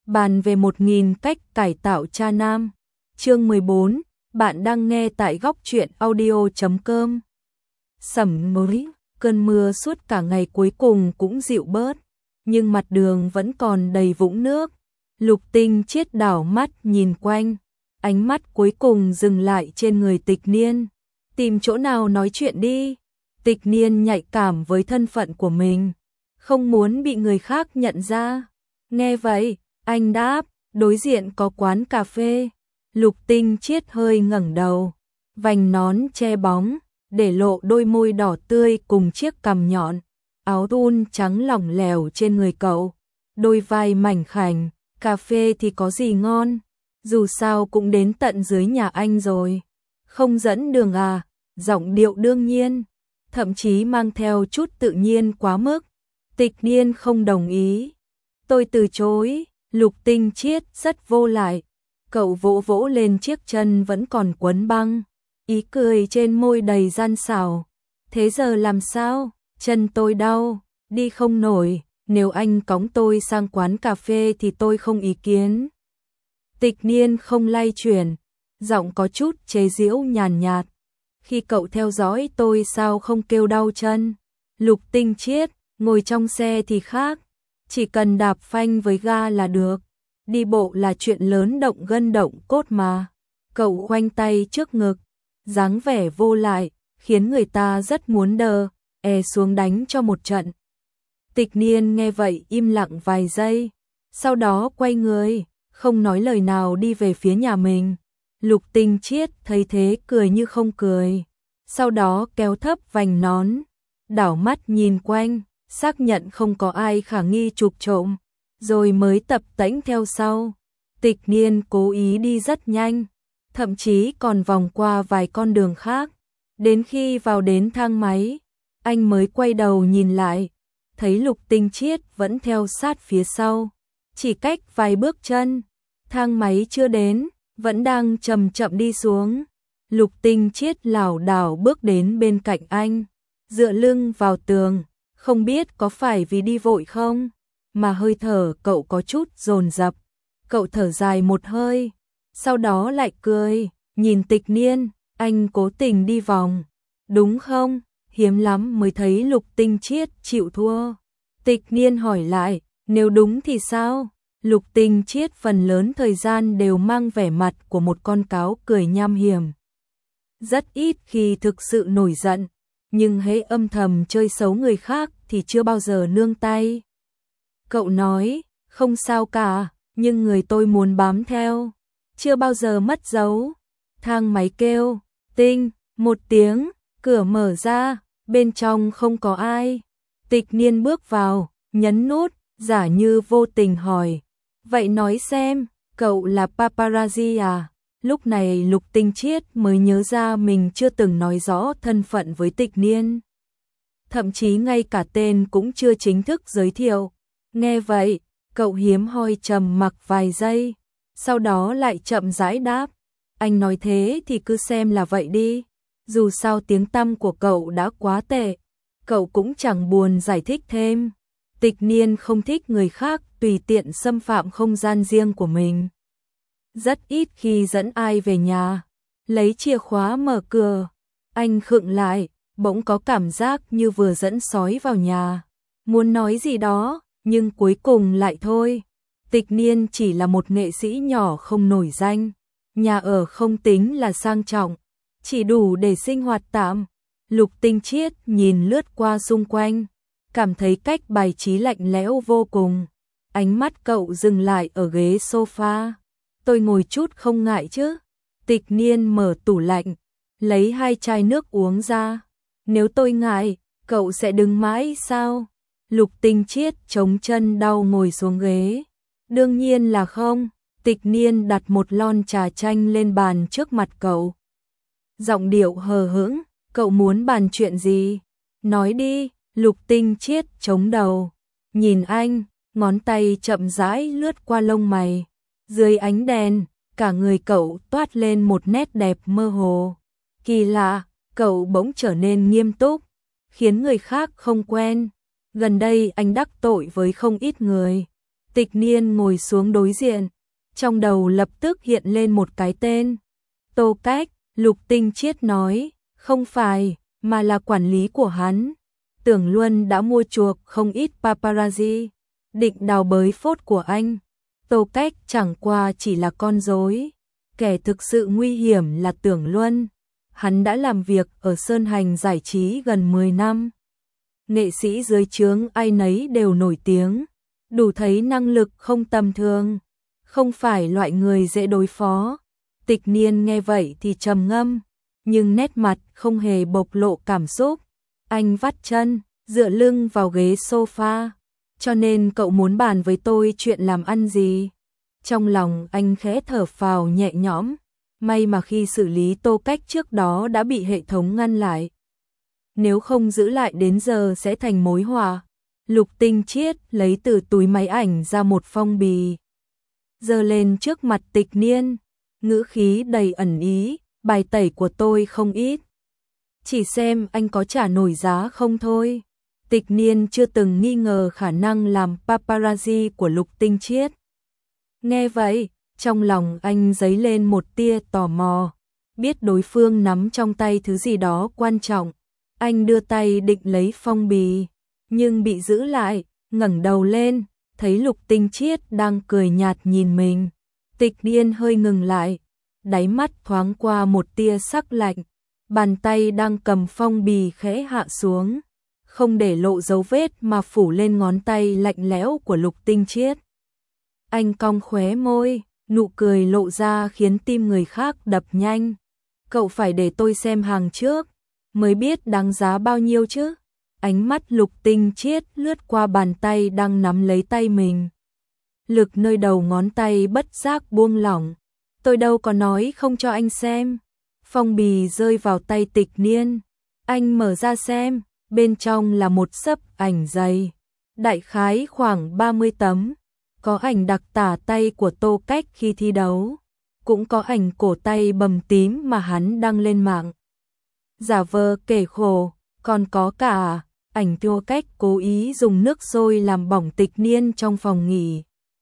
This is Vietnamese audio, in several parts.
bàn về 1000 cách cải tạo cha nam. Chương 14, bạn đang nghe tại góc truyện audio.com. Sẩm mới, cơn mưa suốt cả ngày cuối cùng cũng dịu bớt, nhưng mặt đường vẫn còn đầy vũng nước. Lục Tinh Chiết đảo mắt nhìn quanh, ánh mắt cuối cùng dừng lại trên người Tịch Niên. Tìm chỗ nào nói chuyện đi. Tịch Niên nhạy cảm với thân phận của mình, không muốn bị người khác nhận ra. Nghe vậy, anh đáp, đối diện có quán cà phê. Lục Tinh Chiết hơi ngẩng đầu, vành nón che bóng, để lộ đôi môi đỏ tươi cùng chiếc cằm nhọn, áo thun trắng lỏng lẻo trên người cậu, đôi vai mảnh khảnh. Cà phê thì có gì ngon, dù sao cũng đến tận dưới nhà anh rồi. Không dẫn đường à? Giọng điệu đương nhiên, thậm chí mang theo chút tự nhiên quá mức. Tịch Niên không đồng ý. Tôi từ chối. Lục Tinh Chiết rất vô lại. Cậu vỗ vỗ lên chiếc chân vẫn còn quấn băng, ý cười trên môi đầy gian xảo. Thế giờ làm sao? Chân tôi đau, đi không nổi. Nếu anh cõng tôi sang quán cà phê thì tôi không ý kiến. Tịch Niên không lay chuyển, giọng có chút chế giễu nhàn nhạt. Khi cậu theo dõi tôi sao không kêu đau chân? Lục Tinh Chiết, ngồi trong xe thì khác, chỉ cần đạp phanh với ga là được. Đi bộ là chuyện lớn động gân động cốt mà. Cậu khoanh tay trước ngực, dáng vẻ vô lại, khiến người ta rất muốn đờ, xuống đánh cho một trận. Tịch Niên nghe vậy im lặng vài giây, sau đó quay người, không nói lời nào đi về phía nhà mình. Lục Tinh Chiết thấy thế cười như không cười, sau đó kéo thấp vành nón, đảo mắt nhìn quanh, xác nhận không có ai khả nghi chụp trộm, rồi mới tập tễnh theo sau. Tịch Niên cố ý đi rất nhanh, thậm chí còn vòng qua vài con đường khác, đến khi vào đến thang máy, anh mới quay đầu nhìn lại, thấy Lục Tinh Chiết vẫn theo sát phía sau, chỉ cách vài bước chân, thang máy chưa đến, vẫn đang chậm chậm đi xuống. Lục Tinh Chiết lảo đảo bước đến bên cạnh anh, dựa lưng vào tường, không biết có phải vì đi vội không, mà hơi thở cậu có chút dồn dập. Cậu thở dài một hơi, sau đó lại cười, nhìn Tịch Niên, anh cố tình đi vòng, đúng không? Hiếm lắm mới thấy Lục Tinh Chiết chịu thua. Tịch Niên hỏi lại, nếu đúng thì sao? Lục Tinh Chiết phần lớn thời gian đều mang vẻ mặt của một con cáo cười nham hiểm. Rất ít khi thực sự nổi giận, nhưng hễ âm thầm chơi xấu người khác thì chưa bao giờ nương tay. Cậu nói, không sao cả, nhưng người tôi muốn bám theo, chưa bao giờ mất dấu. Thang máy kêu, tinh, một tiếng, cửa mở ra, bên trong không có ai. Tịch Niên bước vào, nhấn nút, giả như vô tình hỏi, vậy nói xem, cậu là paparazzi à? Lúc này Lục Tinh Chiết mới nhớ ra mình chưa từng nói rõ thân phận với Tịch Niên. Thậm chí ngay cả tên cũng chưa chính thức giới thiệu. Nghe vậy, cậu hiếm hoi trầm mặc vài giây, sau đó lại chậm rãi đáp, anh nói thế thì cứ xem là vậy đi. Dù sao tiếng tăm của cậu đã quá tệ, cậu cũng chẳng buồn giải thích thêm. Tịch Niên không thích người khác tùy tiện xâm phạm không gian riêng của mình. Rất ít khi dẫn ai về nhà, lấy chìa khóa mở cửa, anh khựng lại, bỗng có cảm giác như vừa dẫn sói vào nhà. Muốn nói gì đó, nhưng cuối cùng lại thôi. Tịch Niên chỉ là một nghệ sĩ nhỏ không nổi danh, nhà ở không tính là sang trọng, chỉ đủ để sinh hoạt tạm. Lục Tinh Chiết nhìn lướt qua xung quanh, cảm thấy cách bài trí lạnh lẽo vô cùng. Ánh mắt cậu dừng lại ở ghế sofa. Tôi ngồi chút không ngại chứ? Tịch Niên mở tủ lạnh, lấy 2 chai nước uống ra. Nếu tôi ngại, cậu sẽ đứng mãi sao? Lục Tinh Chiết chống chân đau ngồi xuống ghế. Đương nhiên là không. Tịch Niên đặt một lon trà chanh lên bàn trước mặt cậu. Giọng điệu hờ hững, cậu muốn bàn chuyện gì? Nói đi. Lục Tinh Chiết chống đầu, nhìn anh, ngón tay chậm rãi lướt qua lông mày. Dưới ánh đèn, cả người cậu toát lên một nét đẹp mơ hồ. Kỳ lạ, cậu bỗng trở nên nghiêm túc, khiến người khác không quen. Gần đây anh đắc tội với không ít người. Tịch Niên ngồi xuống đối diện, trong đầu lập tức hiện lên một cái tên. Tô Cách. Lục Tinh Chiết nói, không phải, mà là quản lý của hắn. Tưởng Luân đã mua chuộc không ít paparazzi, định đào bới phốt của anh. Tô Cách chẳng qua chỉ là con rối. Kẻ thực sự nguy hiểm là Tưởng Luân. Hắn đã làm việc ở Sơn Hành giải trí gần 10 năm. Nghệ sĩ dưới trướng ai nấy đều nổi tiếng, đủ thấy năng lực không tầm thường, không phải loại người dễ đối phó. Tịch Niên nghe vậy thì trầm ngâm, nhưng nét mặt không hề bộc lộ cảm xúc. Anh vắt chân, dựa lưng vào ghế sofa. Cho nên cậu muốn bàn với tôi chuyện làm ăn gì? Trong lòng anh khẽ thở phào nhẹ nhõm. May mà khi xử lý Tô Cách trước đó đã bị hệ thống ngăn lại. Nếu không giữ lại đến giờ sẽ thành mối họa. Lục Tinh Chiết lấy từ túi máy ảnh ra một phong bì, giơ lên trước mặt Tịch Niên, ngữ khí đầy ẩn ý, bài tẩy của tôi không ít. Chỉ xem anh có trả nổi giá không thôi. Tịch Niên chưa từng nghi ngờ khả năng làm paparazzi của Lục Tinh Chiết. Nghe vậy, trong lòng anh dấy lên một tia tò mò, biết đối phương nắm trong tay thứ gì đó quan trọng. Anh đưa tay định lấy phong bì, nhưng bị giữ lại, ngẩng đầu lên, thấy Lục Tinh Chiết đang cười nhạt nhìn mình. Tịch Niên hơi ngừng lại, đáy mắt thoáng qua một tia sắc lạnh, bàn tay đang cầm phong bì khẽ hạ xuống, không để lộ dấu vết mà phủ lên ngón tay lạnh lẽo của Lục Tinh Chiết. Anh cong khóe môi, nụ cười lộ ra khiến tim người khác đập nhanh. Cậu phải để tôi xem hàng trước, mới biết đáng giá bao nhiêu chứ. Ánh mắt Lục Tinh Chiết lướt qua bàn tay đang nắm lấy tay mình. Lực nơi đầu ngón tay bất giác buông lỏng. Tôi đâu có nói không cho anh xem. Phong bì rơi vào tay Tịch Niên. Anh mở ra xem, bên trong là một xấp ảnh dày, đại khái khoảng 30 tấm. Có ảnh đặc tả tay của Tô Cách khi thi đấu, cũng có ảnh cổ tay bầm tím mà hắn đăng lên mạng, giả vờ kể khổ, còn có cả ảnh Tô Cách cố ý dùng nước sôi làm bỏng Tịch Niên trong phòng nghỉ.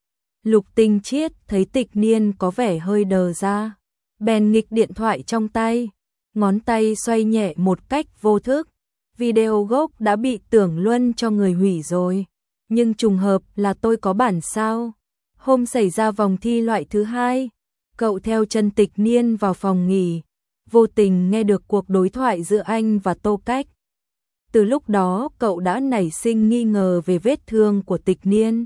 Lục Tinh Chiết thấy Tịch Niên có vẻ hơi đờ ra, bèn nghịch điện thoại trong tay, ngón tay xoay nhẹ một cách vô thức. Video gốc đã bị Tưởng Luân cho người hủy rồi, nhưng trùng hợp là tôi có bản sao. Hôm xảy ra vòng thi loại thứ 2, cậu theo chân Tịch Niên vào phòng nghỉ, vô tình nghe được cuộc đối thoại giữa anh và Tô Cách. Từ lúc đó cậu đã nảy sinh nghi ngờ về vết thương của Tịch Niên.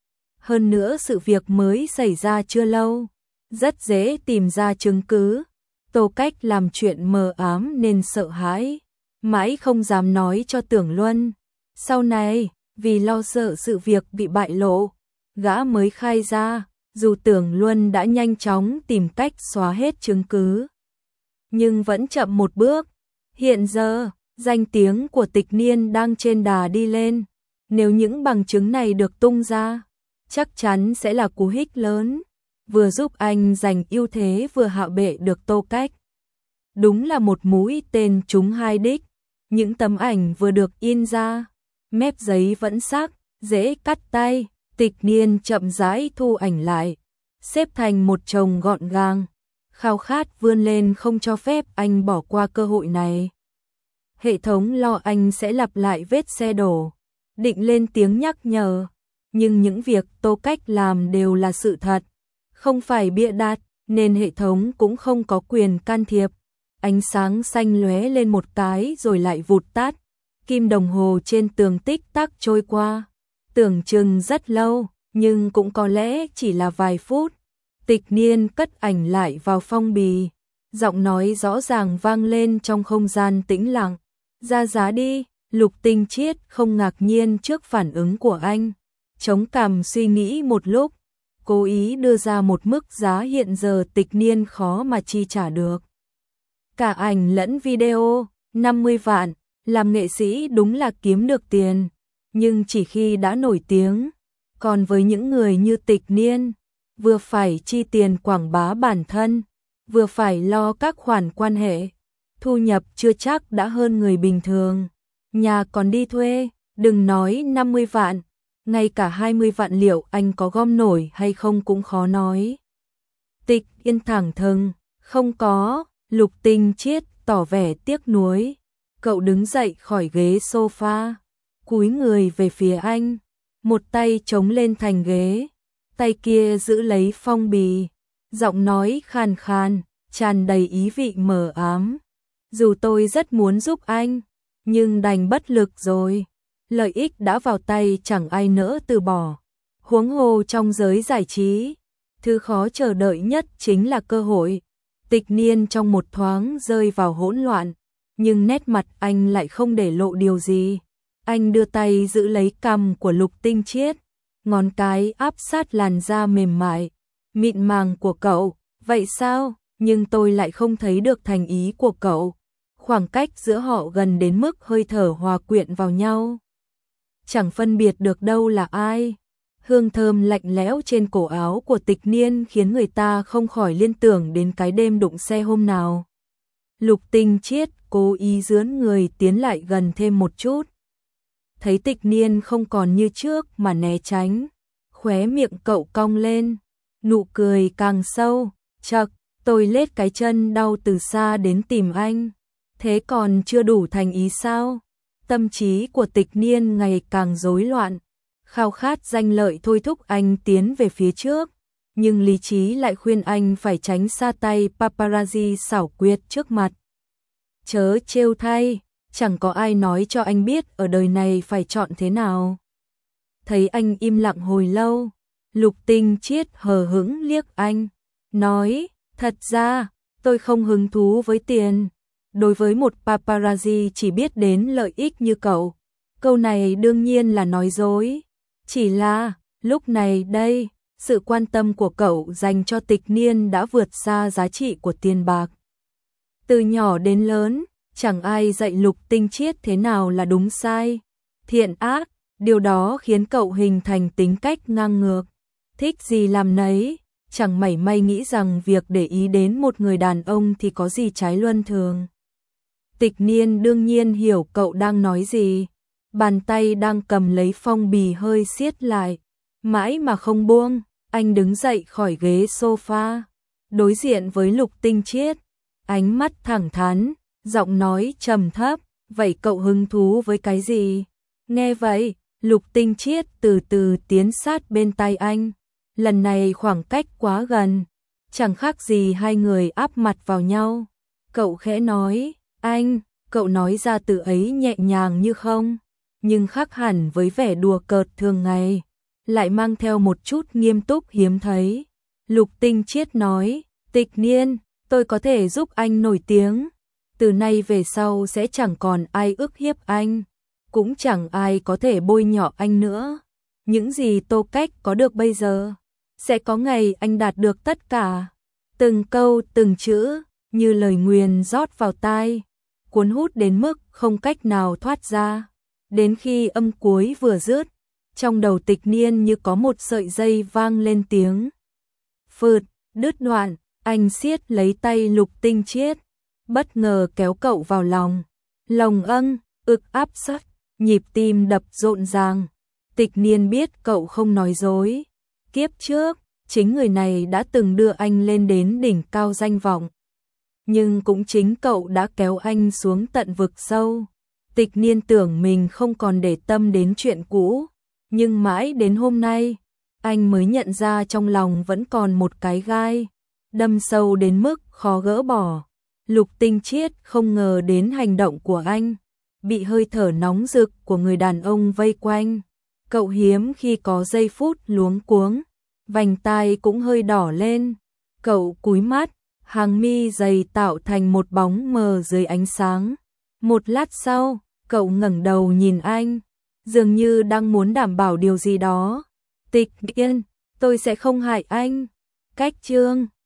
Hơn nữa sự việc mới xảy ra chưa lâu, rất dễ tìm ra chứng cứ. Tô Cách làm chuyện mờ ám nên sợ hãi, mãi không dám nói cho Tưởng Luân. Sau này, vì lo sợ sự việc bị bại lộ, gã mới khai ra, dù Tưởng Luân đã nhanh chóng tìm cách xóa hết chứng cứ, nhưng vẫn chậm một bước. Hiện giờ, danh tiếng của Tịch Niên đang trên đà đi lên. Nếu những bằng chứng này được tung ra, chắc chắn sẽ là cú hích lớn, vừa giúp anh giành ưu thế vừa hạ bệ được Tô Cách. Đúng là một mũi tên trúng hai đích. Những tấm ảnh vừa được in ra, mép giấy vẫn sắc, dễ cắt tay. Tịch Niên chậm rãi thu ảnh lại, xếp thành một chồng gọn gàng, khao khát vươn lên không cho phép anh bỏ qua cơ hội này. Hệ thống lo anh sẽ lặp lại vết xe đổ, định lên tiếng nhắc nhở, nhưng những việc Tô Cách làm đều là sự thật, không phải bịa đặt, nên hệ thống cũng không có quyền can thiệp. Ánh sáng xanh lóe lên một cái rồi lại vụt tắt, kim đồng hồ trên tường tích tắc trôi qua, tưởng chừng rất lâu, nhưng cũng có lẽ chỉ là vài phút. Tịch Niên cất ảnh lại vào phong bì, giọng nói rõ ràng vang lên trong không gian tĩnh lặng. Ra giá đi. Lục Tinh Chiết không ngạc nhiên trước phản ứng của anh, chống cằm suy nghĩ một lúc, cố ý đưa ra một mức giá hiện giờ Tịch Niên khó mà chi trả được. Cả ảnh lẫn video, 50 vạn, làm nghệ sĩ đúng là kiếm được tiền, nhưng chỉ khi đã nổi tiếng. Còn với những người như Tịch Niên, vừa phải chi tiền quảng bá bản thân, vừa phải lo các khoản quan hệ, thu nhập chưa chắc đã hơn người bình thường. Nhà còn đi thuê, đừng nói 50 vạn, ngay cả 20 vạn liệu anh có gom nổi hay không cũng khó nói. Tịch Yên thẳng thừng, không có. Lục Tinh Chiết tỏ vẻ tiếc nuối. Cậu đứng dậy khỏi ghế sofa, cúi người về phía anh, một tay chống lên thành ghế, tay kia giữ lấy phong bì, giọng nói khàn khàn, tràn đầy ý vị mờ ám. Dù tôi rất muốn giúp anh, nhưng đành bất lực rồi. Lợi ích đã vào tay chẳng ai nỡ từ bỏ. Huống hồ trong giới giải trí, thứ khó chờ đợi nhất chính là cơ hội. Tịch Niên trong một thoáng rơi vào hỗn loạn, nhưng nét mặt anh lại không để lộ điều gì. Anh đưa tay giữ lấy cằm của Lục Tinh Chiết, ngón cái áp sát làn da mềm mại, mịn màng của cậu. Vậy sao? Nhưng tôi lại không thấy được thành ý của cậu. Khoảng cách giữa họ gần đến mức hơi thở hòa quyện vào nhau. Chẳng phân biệt được đâu là ai. Hương thơm lạnh lẽo trên cổ áo của Tịch Niên khiến người ta không khỏi liên tưởng đến cái đêm đụng xe hôm nào. Lục Tinh Chiết cố ý dướn người tiến lại gần thêm một chút. Thấy Tịch Niên không còn như trước mà né tránh, khóe miệng cậu cong lên, nụ cười càng sâu. Chậc, tôi lết cái chân đau từ xa đến tìm anh. Thế còn chưa đủ thành ý sao? Tâm trí của Tịch Niên ngày càng rối loạn. Khao khát danh lợi thôi thúc anh tiến về phía trước, nhưng lý trí lại khuyên anh phải tránh xa tay paparazzi xảo quyệt trước mặt. Chớ trêu thay, chẳng có ai nói cho anh biết ở đời này phải chọn thế nào. Thấy anh im lặng hồi lâu, Lục Tinh Chiết hờ hững liếc anh, nói, thật ra, tôi không hứng thú với tiền. Đối với một paparazzi chỉ biết đến lợi ích như cậu, câu này đương nhiên là nói dối. Chỉ là, lúc này đây, sự quan tâm của cậu dành cho Tịch Niên đã vượt xa giá trị của tiền bạc. Từ nhỏ đến lớn, chẳng ai dạy Lục Tinh Chiết thế nào là đúng sai, thiện ác, điều đó khiến cậu hình thành tính cách ngang ngược, thích gì làm nấy, chẳng mảy may nghĩ rằng việc để ý đến một người đàn ông thì có gì trái luân thường. Tịch Niên đương nhiên hiểu cậu đang nói gì. Bàn tay đang cầm lấy phong bì hơi siết lại, mãi mà không buông. Anh đứng dậy khỏi ghế sofa, đối diện với Lục Tinh Chiết, ánh mắt thẳng thắn, giọng nói trầm thấp, vậy cậu hứng thú với cái gì? Nghe vậy, Lục Tinh Chiết từ từ tiến sát bên tai anh, lần này khoảng cách quá gần, chẳng khác gì hai người áp mặt vào nhau. Cậu khẽ nói, anh, cậu nói ra từ ấy nhẹ nhàng như không, nhưng khác hẳn với vẻ đùa cợt thường ngày, lại mang theo một chút nghiêm túc hiếm thấy. Lục Tinh Chiết nói, Tịch Niên, tôi có thể giúp anh nổi tiếng, từ nay về sau sẽ chẳng còn ai ức hiếp anh, cũng chẳng ai có thể bôi nhọ anh nữa. Những gì Tô Cách có được bây giờ, sẽ có ngày anh đạt được tất cả. Từng câu từng chữ như lời nguyền rót vào tai, cuốn hút đến mức không cách nào thoát ra. Đến khi âm cuối vừa dứt, trong đầu Tịch Niên như có một sợi dây vang lên tiếng phượt, đứt đoạn. Anh siết lấy tay Lục Tinh Chiết, bất ngờ kéo cậu vào lòng. Lòng ực áp sát, nhịp tim đập rộn ràng. Tịch Niên biết cậu không nói dối. Kiếp trước, chính người này đã từng đưa anh lên đến đỉnh cao danh vọng. Nhưng cũng chính cậu đã kéo anh xuống tận vực sâu. Tịch Niên tưởng mình không còn để tâm đến chuyện cũ, nhưng mãi đến hôm nay, anh mới nhận ra trong lòng vẫn còn một cái gai, đâm sâu đến mức khó gỡ bỏ. Lục Tinh Chiết không ngờ đến hành động của anh, bị hơi thở nóng rực của người đàn ông vây quanh. Cậu hiếm khi có giây phút luống cuống, vành tai cũng hơi đỏ lên. Cậu cúi mắt, hàng mi dày tạo thành một bóng mờ dưới ánh sáng. Một lát sau, cậu ngẩng đầu nhìn anh, dường như đang muốn đảm bảo điều gì đó. Tịch Niên, tôi sẽ không hại anh. Cách chương